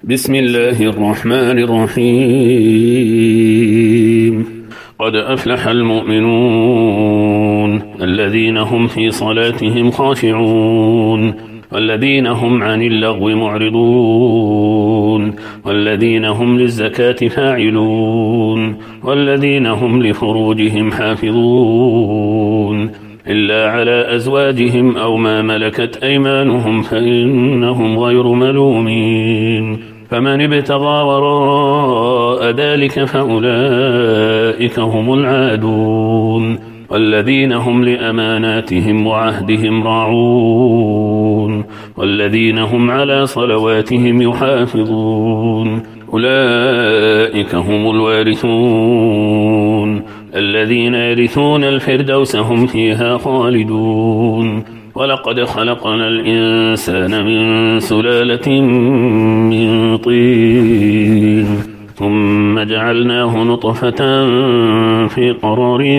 بسم الله الرحمن الرحيم. قد أفلح المؤمنون الذين هم في صلاتهم خاشعون والذين هم عن اللغو معرضون والذين هم للزكاة فاعلون والذين هم لفروجهم حافظون إلا على أزواجهم أو ما ملكت أيمانهم فإنهم غير ملومين. فمن ابتغى وراء ذلك فأولئك هم العادون والذين هم لأماناتهم وعهدهم راعون والذين هم على صلواتهم يحافظون. أولئك هم الوارثون الذين يرثون الفردوس هم فيها خالدون. ولقد خلقنا الإنسان من سلالة من طين ثم جعلناه نطفة في قرار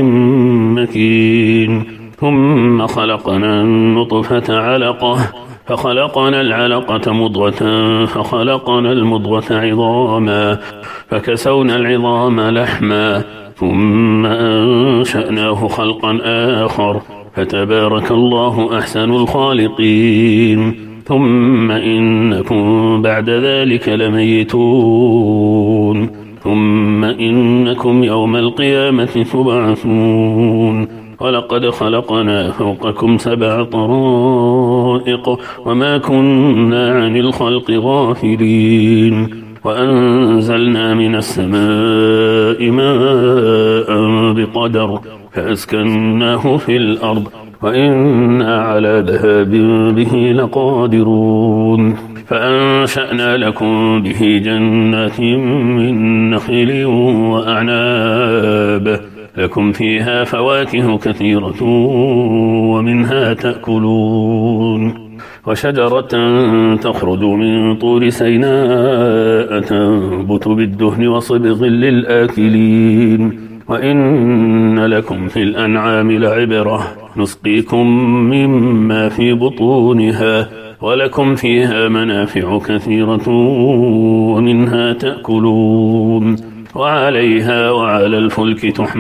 مكين ثم خلقنا النطفة علقة فخلقنا العلقة مضغة فخلقنا المضغة عظاما فكسونا العظام لحما ثم أنشأناه خلقا آخر فتبارك الله أحسن الخالقين. ثم إنكم بعد ذلك لميتون ثم إنكم يوم القيامة تبعثون. ولقد خلقنا فوقكم 7 طرائق وما كنا عن الخلق غافلين وأنزلنا من السماء ماء بقدر فأسكناه في الأرض وإنا على ذهاب به لقادرون. فأنشأنا لكم به جنات من نخيل وأعناب لكم فيها فواكه كثيرة ومنها تأكلون. وشجرة تخرج من طور سيناء تنبت بالدهن وصبغ للآكلين. وإن لكم في الأنعام لعبرة نسقيكم مما في بطونها ولكم فيها منافع كثيرة ومنها تأكلون وعليها وعلى الفلك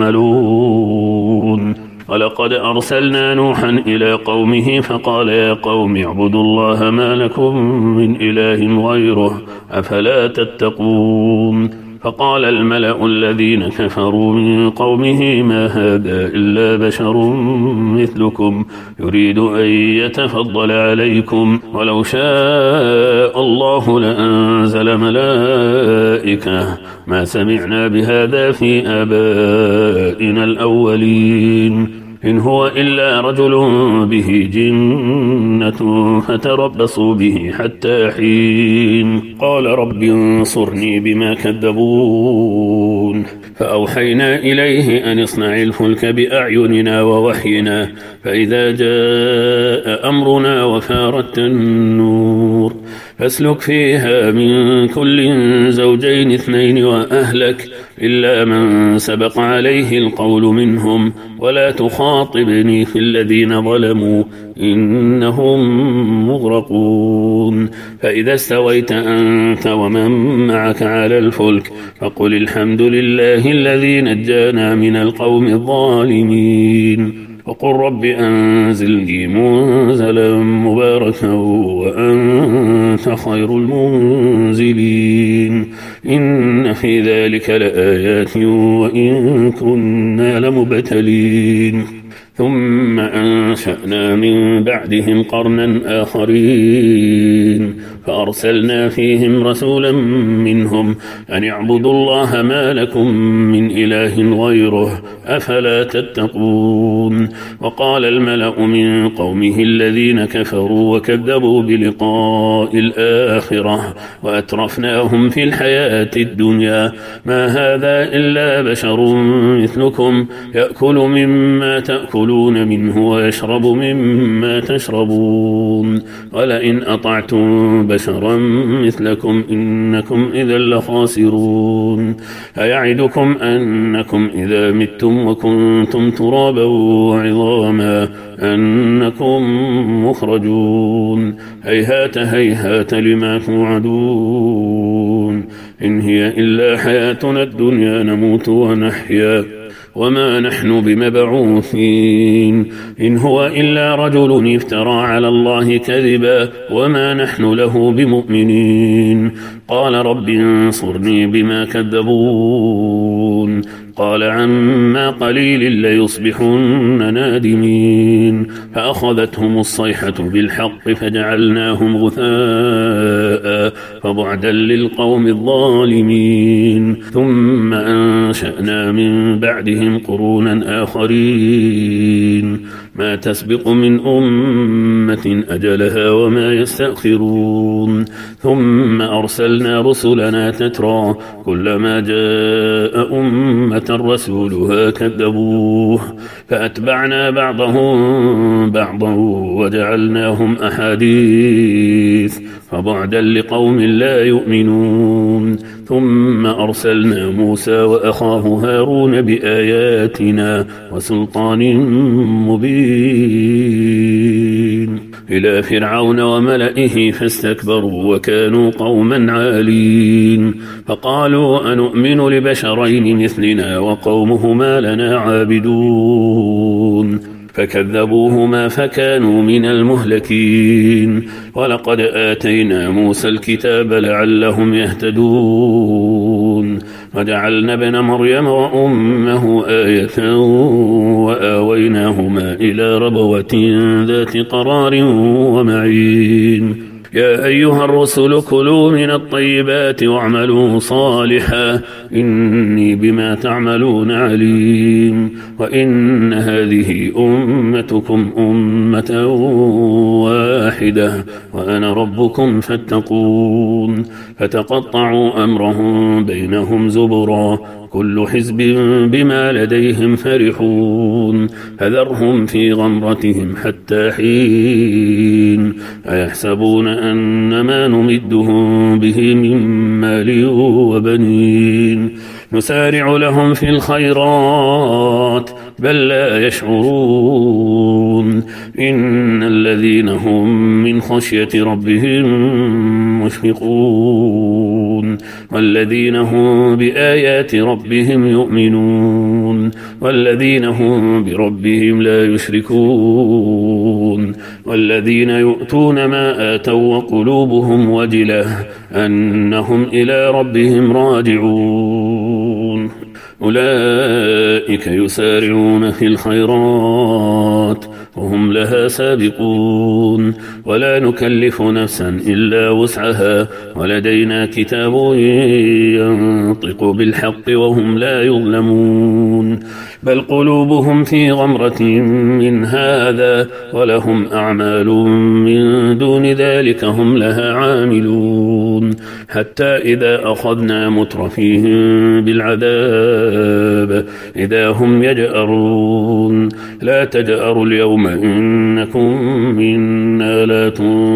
تحملون. ولقد أرسلنا نوحا إلى قومه فقال يا قوم اعبدوا الله ما لكم من إله غيره أفلا تتقون. فقال الملأ الذين كفروا من قومه ما هذا إلا بشر مثلكم يريد أن يتفضل عليكم ولو شاء الله لأنزل ملائكة ما سمعنا بهذا في آبائنا الأولين إن هو إلا رجل به جنة فتربصوا به حتى حين. قال رب انصرني بما كذبون. فأوحينا إليه أن اصنع الفلك بأعيننا ووحينا فإذا جاء أمرنا وفارت النور فاسلك فيها من كل زوجين 2 وأهلك إلا من سبق عليه القول منهم ولا تخاطبني في الذين ظلموا إنهم مغرقون. فإذا استويت أنت ومن معك على الفلك فقل الحمد لله الذي نجانا من القوم الظالمين وقل رب أنزلني منزلا مباركا وأنت خير المنزلين. إن في ذلك لآيات وإن كنا لمبتلين. ثم أنشأنا من بعدهم قرنا آخرين فأرسلنا فيهم رسولا منهم أن اعبدوا الله ما لكم من إله غيره أفلا تتقون. وقال الملأ من قومه الذين كفروا وكذبوا بلقاء الآخرة وأترفناهم في الحياة الدنيا ما هذا إلا بشر مثلكم يأكل مما تأكلون منه ويشرب مما تشربون ولئن أطعتم بشرا مثلكم إنكم إذا لخاسرون. أيعدكم أنكم إذا متم وكنتم ترابا وعظاما أنكم مخرجون. هيهات هيهات لما توعدون. إن هي إلا حياتنا الدنيا نموت ونحيا وما نحن بمبعوثين إن هو إلا رجل افترى على الله كذبا وما نحن له بمؤمنين قال رب انصرني بما كذبون قال عما قليل ليصبحن نادمين فأخذتهم الصيحة بالحق فجعلناهم غثاء فبعدا للقوم الظالمين ثم أنشأنا من بعدهم قرونا آخرين ما تسبق من أمة أجلها وما يستأخرون ثم أرسلنا رسلنا تترى كلما جاء أمة رسولها كذبوه فأتبعنا بعضهم بعضا وجعلناهم أحاديث فبعدا لقوم لا يؤمنون ثم أرسلنا موسى وأخاه هارون بآياتنا وسلطان مبين إلى فرعون وملئه فاستكبروا وكانوا قوما عالين فقالوا أنؤمن لبشرين مثلنا وقومهما لنا عابدون فكذبوهما فكانوا من المهلكين ولقد آتينا موسى الكتاب لعلهم يهتدون وجعلنا ابن مريم وأمه آية وآويناهما إلى ربوة ذات قرار ومعين يا أيها الرسل كلوا من الطيبات واعملوا صالحا إني بما تعملون عليم وإن هذه أمتكم أمة واحدة وأنا ربكم فاتقون فتقطعوا أمرهم بينهم زبرا كل حزب بما لديهم فرحون فذرهم في غمرتهم حتى حين أيحسبون أن ما نمدهم به من مال وبنين نسارع لهم في الخيرات بل لا يشعرون إن الذين هم من خشية ربهم مشفقون والذين هم بآيات ربهم يؤمنون والذين هم بربهم لا يشركون والذين يؤتون ما آتوا وقلوبهم وجلة أنهم إلى ربهم راجعون أولئك يسارعون في الخيرات وهم لها سابقون ولا نكلف نفسا إلا وسعها ولدينا كتاب ينطق بالحق وهم لا يظلمون بل قلوبهم في غمرة من هذا ولهم أعمال من دون ذلك هم لها عاملون حتى إذا أخذنا مترفيهم بالعذاب إذا هم يجأرون لا تجأروا اليوم إنكم منا لا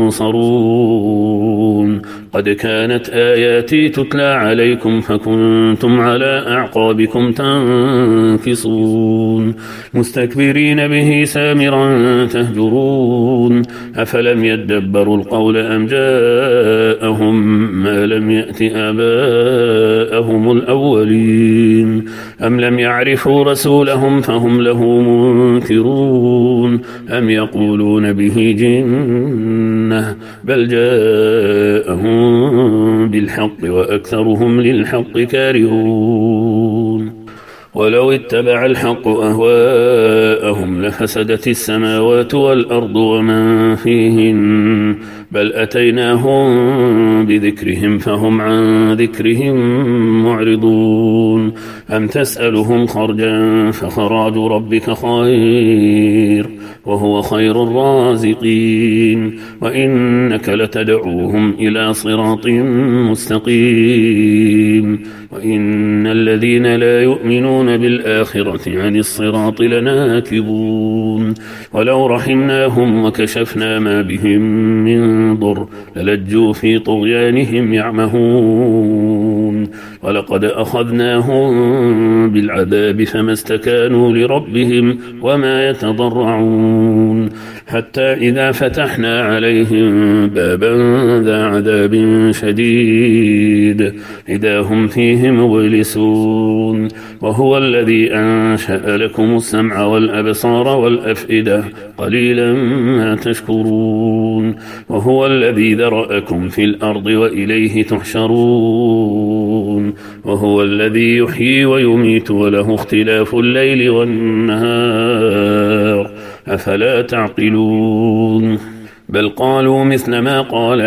تنصرون قد كانت آياتي تتلى عليكم فكنتم على أعقابكم تنكصون مستكبرين به سامرا تهجرون أفلم يدبروا القول أم جاءهم ما لم يأت آباءهم الأولين أم لم يعرفوا رسولهم فهم له منكرون أم يقولون به جنة بل جاءهم بالحق وأكثرهم للحق كارهون ولو اتبع الحق أهواءهم لفسدت السماوات والأرض ومن فيهن بل أتيناهم بذكرهم فهم عن ذكرهم معرضون أم تسألهم خرجا فخراج ربك خير وهو خير الرازقين وإنك لتدعوهم إلى صراط مستقيم وإن الذين لا يؤمنون بالآخرة عن الصراط لناكبون ولو رحمناهم وكشفنا ما بهم من ضر للجوا في طغيانهم يعمهون ولقد أخذناهم بالعذاب فما استكانوا لربهم وما يتضرعون حتى إذا فتحنا عليهم بابا ذا عذاب شديد إذا هم فيه مبلسون وهو الذي أنشأ لكم السمع والأبصار والأفئدة قليلا ما تشكرون وهو الذي ذرأكم في الأرض وإليه تحشرون وهو الذي يحيي ويميت وله اختلاف الليل والنهار أفلا تعقلون بل قالوا مثل ما قال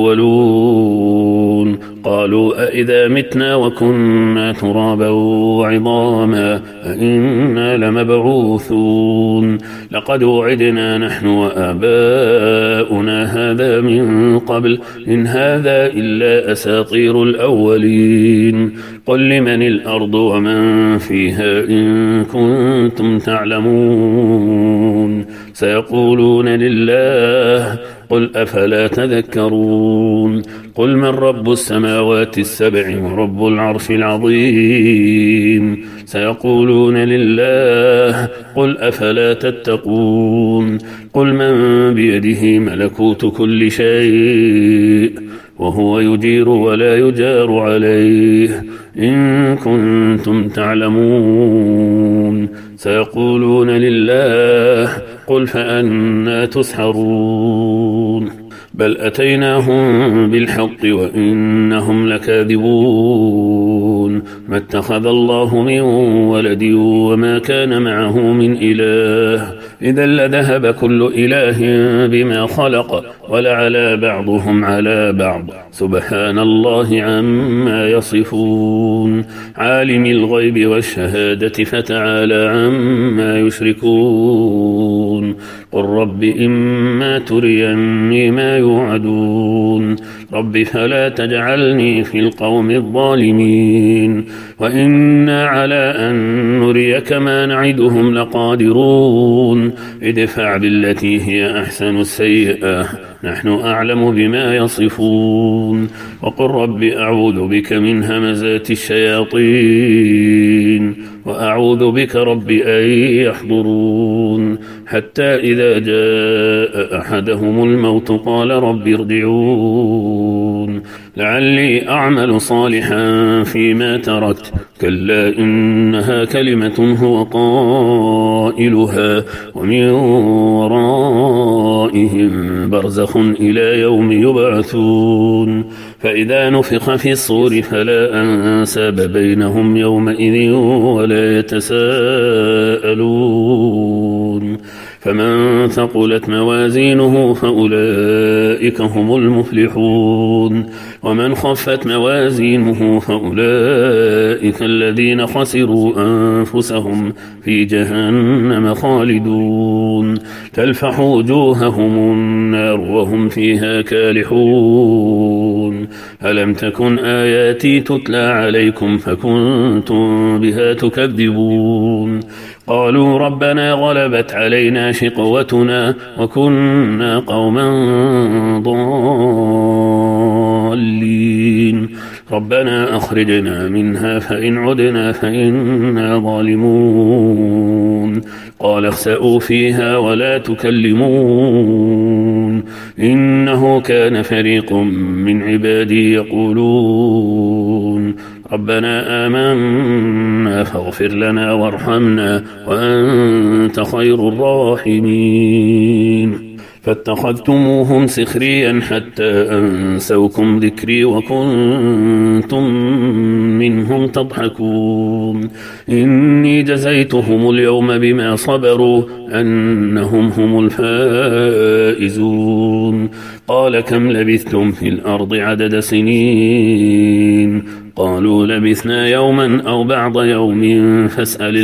الأولون قالوا أئذا متنا وكنا ترابا وعظاما أئنا لمبعوثون لقد وعدنا نحن وآباؤنا هذا من قبل إن هذا إلا أساطير الأولين قل لمن الأرض ومن فيها إن كنتم تعلمون سيقولون لله قل أفلا تذكرون قل من رب السماوات السبع ورب العرش العظيم سيقولون لله قل أفلا تتقون قل من بيده ملكوت كل شيء وهو يجير ولا يجار عليه إن كنتم تعلمون سيقولون لله قل فأنى تسحرون بل أتيناهم بالحق وإنهم لكاذبون ما اتخذ الله من ولد وما كان معه من إله إذا لذهب كل إله بما خلق ولعلى بعضهم على بعض سبحان الله عما يصفون عالم الغيب والشهادة فتعالى عما يشركون قل رب إما تريني ما يوعدون رب فلا تجعلني في القوم الظالمين وإنا على أن نريك ما نعدهم لقادرون ادفع بالتي هي أحسن السيئة نحن أعلم بما يصفون وقل رب أعوذ بك من همزات الشياطين وأعوذ بك رب أن يحضرون حتى إذا جاء أحدهم الموت قال رب ارجعون لعلي أعمل صالحا فيما تركت كلا إنها كلمة هو قائلها ومن ورائهم برزخ إلى يوم يبعثون فإذا نفخ في الصور فلا أنساب بينهم يومئذ ولا يتساءلون فمن ثقلت موازينه فأولئك هم المفلحون ومن خفت موازينه فأولئك الذين خسروا أنفسهم في جهنم خالدون تلفح وجوههم النار وهم فيها كالحون ألم تكن آياتي تتلى عليكم فكنتم بها تكذبون قالوا ربنا غلبت علينا شقوتنا وكنا قوما ضالين ربنا أخرجنا منها فإن عدنا فإنا ظالمون قال اخسئوا فيها ولا تكلمون إنه كان فريق من عبادي يقولون ربنا آمنا فاغفر لنا وارحمنا وأنت خير الراحمين فاتخذتموهم سخريا حتى أنسوكم ذكري وكنتم منهم تضحكون إني جزيتهم اليوم بما صبروا أنهم هم الفائزون قال كم لبثتم في الأرض عدد سنين قالوا لبثنا يوما أو بعض يوم فاسأل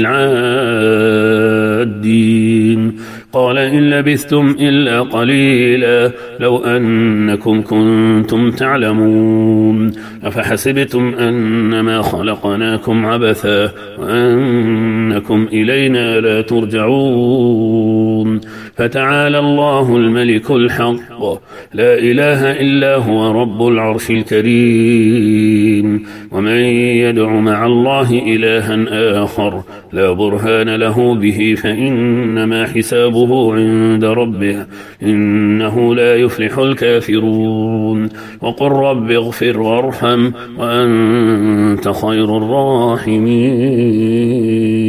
العادين قال إن لبثتم إلا قليلا لو أنكم كنتم تعلمون أفحسبتم أنما خلقناكم عبثا وأنكم إلينا لا ترجعون فتعالى الله الملك الحق لا إله إلا هو رب العرش الكريم ومن يدع مع الله إلها آخر لا برهان له به فإنما حسابه عند ربه إنه لا يفلح الكافرون وقل رب اغفر وارحم وأنت خير الراحمين